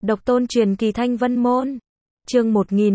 Độc tôn truyền kỳ Thanh Vân Môn. Chương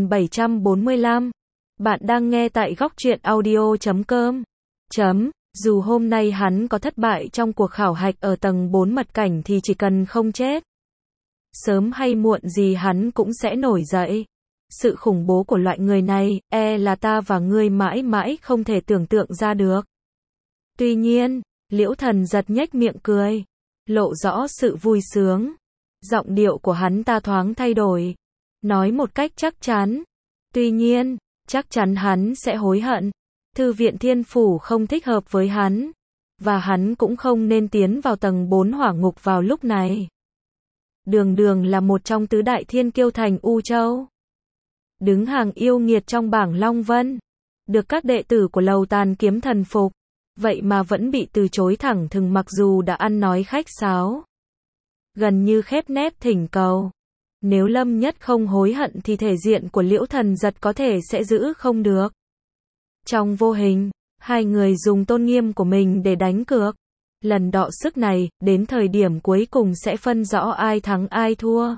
1745. Bạn đang nghe tại góc truyện audio.com. Dù hôm nay hắn có thất bại trong cuộc khảo hạch ở tầng 4 mật cảnh thì chỉ cần không chết, sớm hay muộn gì hắn cũng sẽ nổi dậy. Sự khủng bố của loại người này, là ta và ngươi mãi mãi không thể tưởng tượng ra được. Tuy nhiên, Liễu Thần giật nhếch miệng cười, lộ rõ sự vui sướng. Giọng điệu của hắn ta thoáng thay đổi, nói một cách chắc chắn. Tuy nhiên, chắc chắn hắn sẽ hối hận. Thư viện Thiên Phủ không thích hợp với hắn, và hắn cũng không nên tiến vào tầng 4 hỏa ngục vào lúc này. Đường Đường là một trong tứ đại thiên kiêu thành U Châu, đứng hàng yêu nghiệt trong bảng Long Vân, được các đệ tử của Lầu Tàn Kiếm thần phục, vậy mà vẫn bị từ chối thẳng thừng mặc dù đã ăn nói khách sáo, gần như khép nép thỉnh cầu. Nếu Lâm Nhất không hối hận thì thể diện của Liễu Thần giật có thể sẽ giữ không được. Trong vô hình, hai người dùng tôn nghiêm của mình để đánh cược. Lần đọ sức này, đến thời điểm cuối cùng sẽ phân rõ ai thắng ai thua.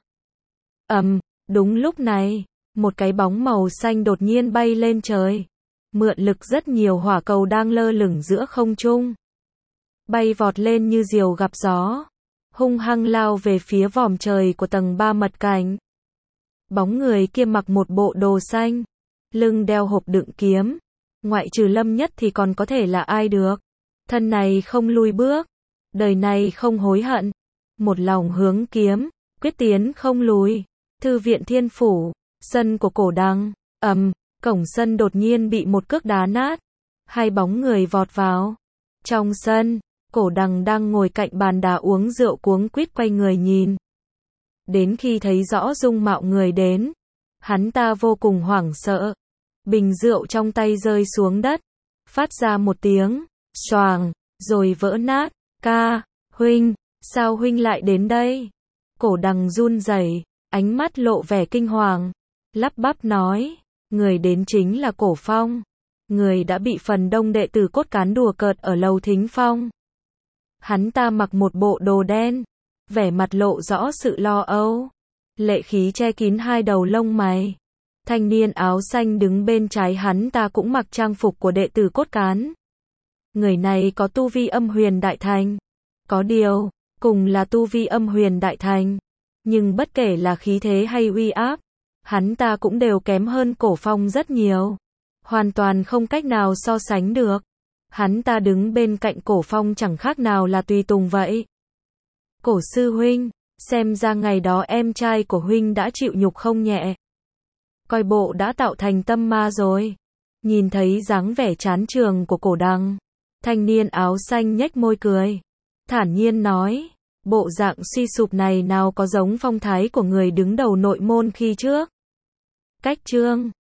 Đúng lúc này, một cái bóng màu xanh đột nhiên bay lên trời. Mượn lực rất nhiều hỏa cầu đang lơ lửng giữa không trung, bay vọt lên như diều gặp gió, hung hăng lao về phía vòm trời của tầng 3 mật cảnh. Bóng người kia mặc một bộ đồ xanh, lưng đeo hộp đựng kiếm, ngoại trừ Lâm Nhất thì còn có thể là ai được. Thân này không lùi bước, đời này không hối hận, một lòng hướng kiếm, quyết tiến không lùi. Thư viện Thiên Phủ, sân của Cổ Đằng. Cổng sân đột nhiên bị một cước đá nát, hai bóng người vọt vào. Trong sân, Cổ Đằng đang ngồi cạnh bàn đá uống rượu cuống quýt quay người nhìn. Đến khi thấy rõ dung mạo người đến, hắn ta vô cùng hoảng sợ. Bình rượu trong tay rơi xuống đất, phát ra một tiếng xoàng, rồi vỡ nát. Huynh, sao huynh lại đến đây? Cổ Đằng run rẩy, ánh mắt lộ vẻ kinh hoàng, lắp bắp nói, người đến chính là Cổ Phong, người đã bị phần đông đệ tử cốt cán đùa cợt ở Lầu Thính Phong. Hắn ta mặc một bộ đồ đen, vẻ mặt lộ rõ sự lo âu, lệ khí che kín hai đầu lông mày. Thanh niên áo xanh đứng bên trái hắn ta cũng mặc trang phục của đệ tử cốt cán. Người này có tu vi âm huyền đại thành. Có điều, cùng là tu vi âm huyền đại thành, nhưng bất kể là khí thế hay uy áp, hắn ta cũng đều kém hơn Cổ Phong rất nhiều. Hoàn toàn không cách nào so sánh được. Hắn ta đứng bên cạnh Cổ Phong chẳng khác nào là tùy tùng vậy. Cổ sư huynh, xem ra ngày đó em trai của huynh đã chịu nhục không nhẹ. Coi bộ đã tạo thành tâm ma rồi. Nhìn thấy dáng vẻ chán trường của Cổ Đằng, thanh niên áo xanh nhếch môi cười, thản nhiên nói, bộ dạng suy sụp này nào có giống phong thái của người đứng đầu nội môn khi trước. Cách chương